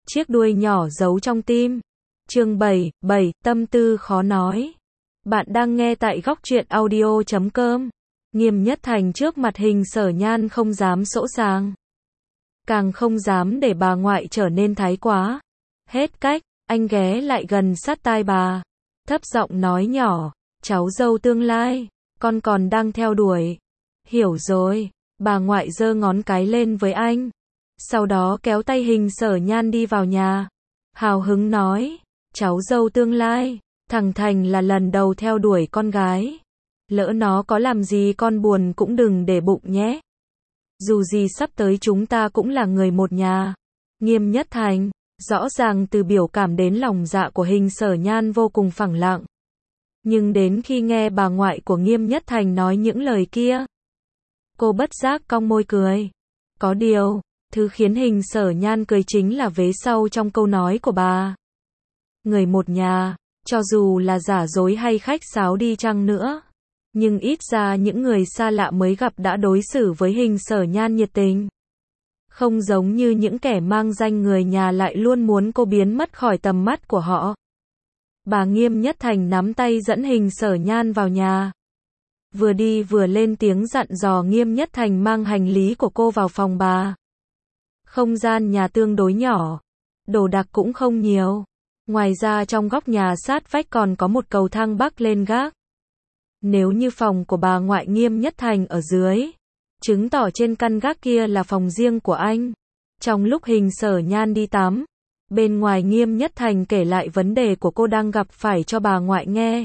chiếc đuôi nhỏ giấu trong tim. Chương 7, tâm tư khó nói. Bạn đang nghe tại góc truyện audio.com. Nghiêm Nhất Thành trước mặt Hình Sở Nhan không dám sỗ sàng. Càng không dám để bà ngoại trở nên thái quá. Hết cách, anh ghé lại gần sát tai bà. Thấp giọng nói nhỏ, cháu dâu tương lai, con còn đang theo đuổi. Hiểu rồi, bà ngoại giơ ngón cái lên với anh. Sau đó kéo tay Hình Sở Nhan đi vào nhà. Hào hứng nói, cháu dâu tương lai, thằng Thành là lần đầu theo đuổi con gái. Lỡ nó có làm gì con buồn cũng đừng để bụng nhé. Dù gì sắp tới chúng ta cũng là người một nhà. Nghiêm Nhất Thành, rõ ràng từ biểu cảm đến lòng dạ của Hình Sở Nhan vô cùng phẳng lặng. Nhưng đến khi nghe bà ngoại của Nghiêm Nhất Thành nói những lời kia, cô bất giác cong môi cười. Có điều, thứ khiến Hình Sở Nhan cười chính là vế sau trong câu nói của bà. Người một nhà, cho dù là giả dối hay khách sáo đi chăng nữa, nhưng ít ra những người xa lạ mới gặp đã đối xử với Hình Sở Nhan nhiệt tình. Không giống như những kẻ mang danh người nhà lại luôn muốn cô biến mất khỏi tầm mắt của họ. Bà Nghiêm Nhất Thành nắm tay dẫn Hình Sở Nhan vào nhà. Vừa đi vừa lên tiếng dặn dò Nghiêm Nhất Thành mang hành lý của cô vào phòng bà. Không gian nhà tương đối nhỏ, đồ đạc cũng không nhiều. Ngoài ra trong góc nhà sát vách còn có một cầu thang bắc lên gác. Nếu như phòng của bà ngoại Nghiêm Nhất Thành ở dưới, chứng tỏ trên căn gác kia là phòng riêng của anh. Trong lúc Hình Sở Nhan đi tắm, bên ngoài Nghiêm Nhất Thành kể lại vấn đề của cô đang gặp phải cho bà ngoại nghe.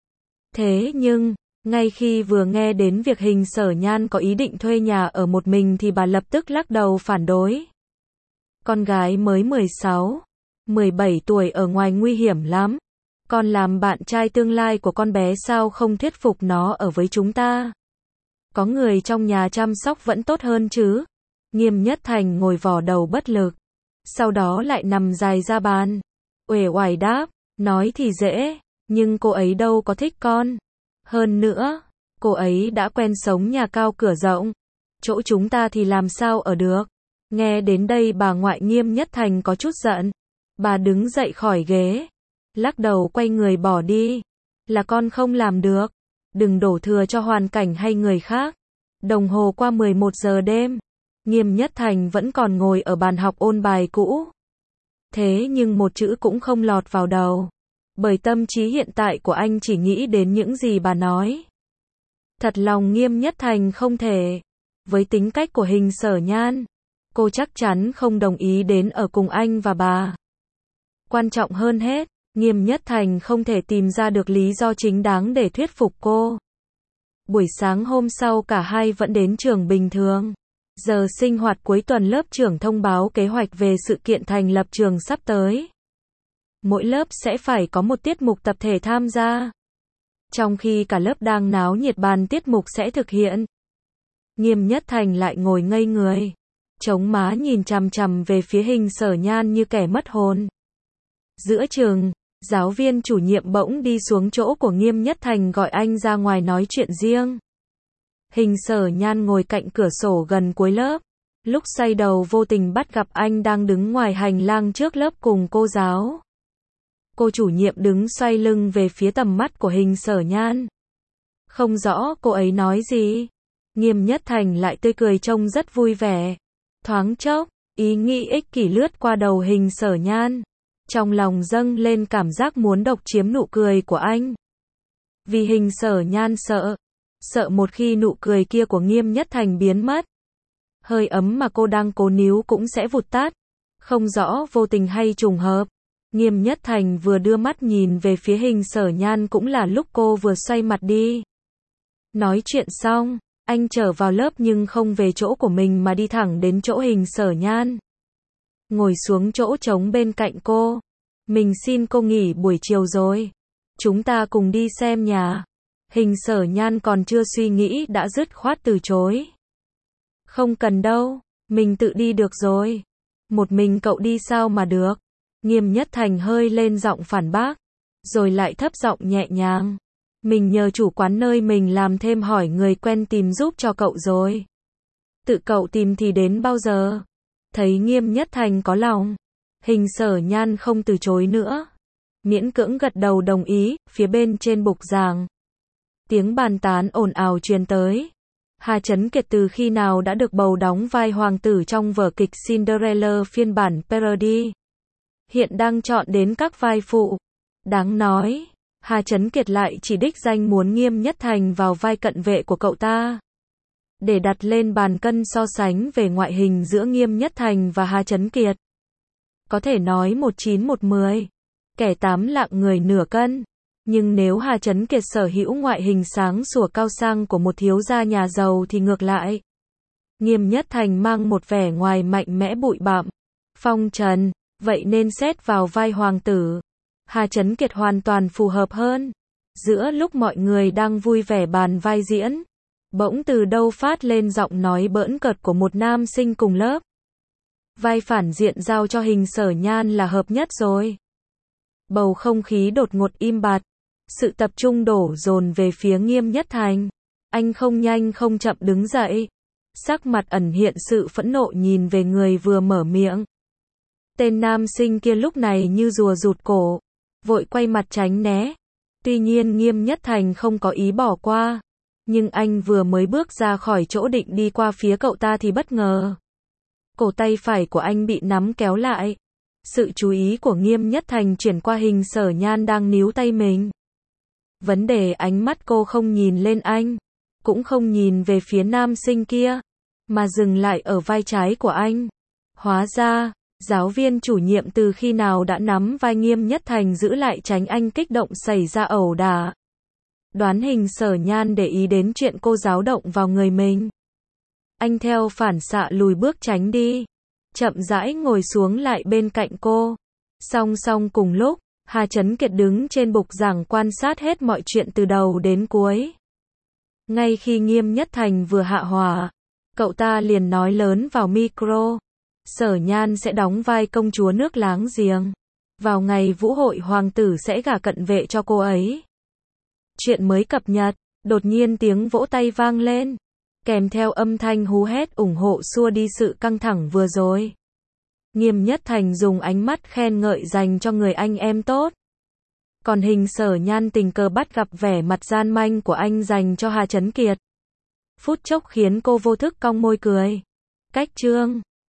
Thế nhưng, ngay khi vừa nghe đến việc Hình Sở Nhan có ý định thuê nhà ở một mình thì bà lập tức lắc đầu phản đối. Con gái mới 16, 17 tuổi ở ngoài nguy hiểm lắm. Con làm bạn trai tương lai của con bé sao không thuyết phục nó ở với chúng ta? Có người trong nhà chăm sóc vẫn tốt hơn chứ. Nghiêm Nhất Thành ngồi vò đầu bất lực. Sau đó lại nằm dài ra bàn. Uể oải đáp, nói thì dễ, nhưng cô ấy đâu có thích con. Hơn nữa, cô ấy đã quen sống nhà cao cửa rộng. Chỗ chúng ta thì làm sao ở được? Nghe đến đây bà ngoại Nghiêm Nhất Thành có chút giận. Bà đứng dậy khỏi ghế, lắc đầu quay người bỏ đi. Là con không làm được. Đừng đổ thừa cho hoàn cảnh hay người khác. Đồng hồ qua 11 giờ đêm. Nghiêm Nhất Thành vẫn còn ngồi ở bàn học ôn bài cũ. Thế nhưng một chữ cũng không lọt vào đầu. Bởi tâm trí hiện tại của anh chỉ nghĩ đến những gì bà nói. Thật lòng Nghiêm Nhất Thành không thể. Với tính cách của Hình Sở Nhan, cô chắc chắn không đồng ý đến ở cùng anh và bà. Quan trọng hơn hết, Nghiêm Nhất Thành không thể tìm ra được lý do chính đáng để thuyết phục cô. Buổi sáng hôm sau cả hai vẫn đến trường bình thường. Giờ sinh hoạt cuối tuần lớp trưởng thông báo kế hoạch về sự kiện thành lập trường sắp tới. Mỗi lớp sẽ phải có một tiết mục tập thể tham gia. Trong khi cả lớp đang náo nhiệt bàn tiết mục sẽ thực hiện, Nghiêm Nhất Thành lại ngồi ngây người, chống má nhìn chằm chằm về phía Hình Sở Nhan như kẻ mất hồn. Giữa trường, giáo viên chủ nhiệm bỗng đi xuống chỗ của Nghiêm Nhất Thành gọi anh ra ngoài nói chuyện riêng. Hình Sở Nhan ngồi cạnh cửa sổ gần cuối lớp. Lúc xoay đầu vô tình bắt gặp anh đang đứng ngoài hành lang trước lớp cùng cô giáo. Cô chủ nhiệm đứng xoay lưng về phía tầm mắt của Hình Sở Nhan. Không rõ cô ấy nói gì. Nghiêm Nhất Thành lại tươi cười trông rất vui vẻ. Thoáng chốc, ý nghĩ ích kỷ lướt qua đầu Hình Sở Nhan. Trong lòng dâng lên cảm giác muốn độc chiếm nụ cười của anh. Vì Hình Sở Nhan sợ một khi nụ cười kia của Nghiêm Nhất Thành biến mất, hơi ấm mà cô đang cố níu cũng sẽ vụt tắt. Không rõ vô tình hay trùng hợp, Nghiêm Nhất Thành vừa đưa mắt nhìn về phía Hình Sở Nhan cũng là lúc cô vừa xoay mặt đi. Nói chuyện xong, anh trở vào lớp nhưng không về chỗ của mình mà đi thẳng đến chỗ Hình Sở Nhan. Ngồi xuống chỗ trống bên cạnh cô. Mình xin cô nghỉ buổi chiều rồi. Chúng ta cùng đi xem nhà. Hình Sở Nhan còn chưa suy nghĩ đã dứt khoát từ chối. Không cần đâu, mình tự đi được rồi. Một mình cậu đi sao mà được? Nghiêm Nhất Thành hơi lên giọng phản bác, rồi lại thấp giọng nhẹ nhàng. Mình nhờ chủ quán nơi mình làm thêm hỏi người quen tìm giúp cho cậu rồi. Tự cậu tìm thì đến bao giờ? Thấy Nghiêm Nhất Thành có lòng, Hình Sở Nhan không từ chối nữa. Miễn cưỡng gật đầu đồng ý, phía bên trên bục giảng. Tiếng bàn tán ồn ào truyền tới. Hà Chấn Kiệt từ khi nào đã được bầu đóng vai hoàng tử trong vở kịch Cinderella phiên bản parody. Hiện đang chọn đến các vai phụ. Đáng nói, Hà Chấn Kiệt lại chỉ đích danh muốn Nghiêm Nhất Thành vào vai cận vệ của cậu ta. Để đặt lên bàn cân so sánh về ngoại hình giữa Nghiêm Nhất Thành và Hà Chấn Kiệt. Có thể nói 1/9 1/10. Kẻ 8 lạng người nửa cân. Nhưng nếu Hà Chấn Kiệt sở hữu ngoại hình sáng sủa cao sang của một thiếu gia nhà giàu thì ngược lại. Nghiêm Nhất Thành mang một vẻ ngoài mạnh mẽ bụi bặm, phong trần, vậy nên xét vào vai hoàng tử, Hà Chấn Kiệt hoàn toàn phù hợp hơn. Giữa lúc mọi người đang vui vẻ bàn vai diễn, bỗng từ đâu phát lên giọng nói bỡn cợt của một nam sinh cùng lớp. Vai phản diện giao cho Hình Sở Nhan là hợp nhất rồi. Bầu không khí đột ngột im bặt. Sự tập trung đổ dồn về phía Nghiêm Nhất Thành. Anh không nhanh không chậm đứng dậy. Sắc mặt ẩn hiện sự phẫn nộ nhìn về người vừa mở miệng. Tên nam sinh kia lúc này như rùa rụt cổ. Vội quay mặt tránh né. Tuy nhiên Nghiêm Nhất Thành không có ý bỏ qua. Nhưng anh vừa mới bước ra khỏi chỗ định đi qua phía cậu ta thì bất ngờ. Cổ tay phải của anh bị nắm kéo lại. Sự chú ý của Nghiêm Nhất Thành chuyển qua Hình Sở Nhan đang níu tay mình. Vấn đề ánh mắt cô không nhìn lên anh, cũng không nhìn về phía nam sinh kia, mà dừng lại ở vai trái của anh. Hóa ra, giáo viên chủ nhiệm từ khi nào đã nắm vai Nghiêm Nhất Thành giữ lại tránh anh kích động xảy ra ẩu đả. Đoán Hình Sở Nhan để ý đến chuyện cô giáo động vào người mình. Anh theo phản xạ lùi bước tránh đi, chậm rãi ngồi xuống lại bên cạnh cô. Song song cùng lúc, Hà Chấn Kiệt đứng trên bục giảng quan sát hết mọi chuyện từ đầu đến cuối. Ngay khi Nghiêm Nhất Thành vừa hạ hỏa, cậu ta liền nói lớn vào micro. Sở Nhan sẽ đóng vai công chúa nước láng giềng. Vào ngày vũ hội hoàng tử sẽ gả cận vệ cho cô ấy. Chuyện mới cập nhật, đột nhiên tiếng vỗ tay vang lên. Kèm theo âm thanh hú hét ủng hộ xua đi sự căng thẳng vừa rồi. Nghiêm Nhất Thành dùng ánh mắt khen ngợi dành cho người anh em tốt. Còn Hình Sở Nhan tình cờ bắt gặp vẻ mặt gian manh của anh dành cho Hà Chấn Kiệt. Phút chốc khiến cô vô thức cong môi cười. Cách chương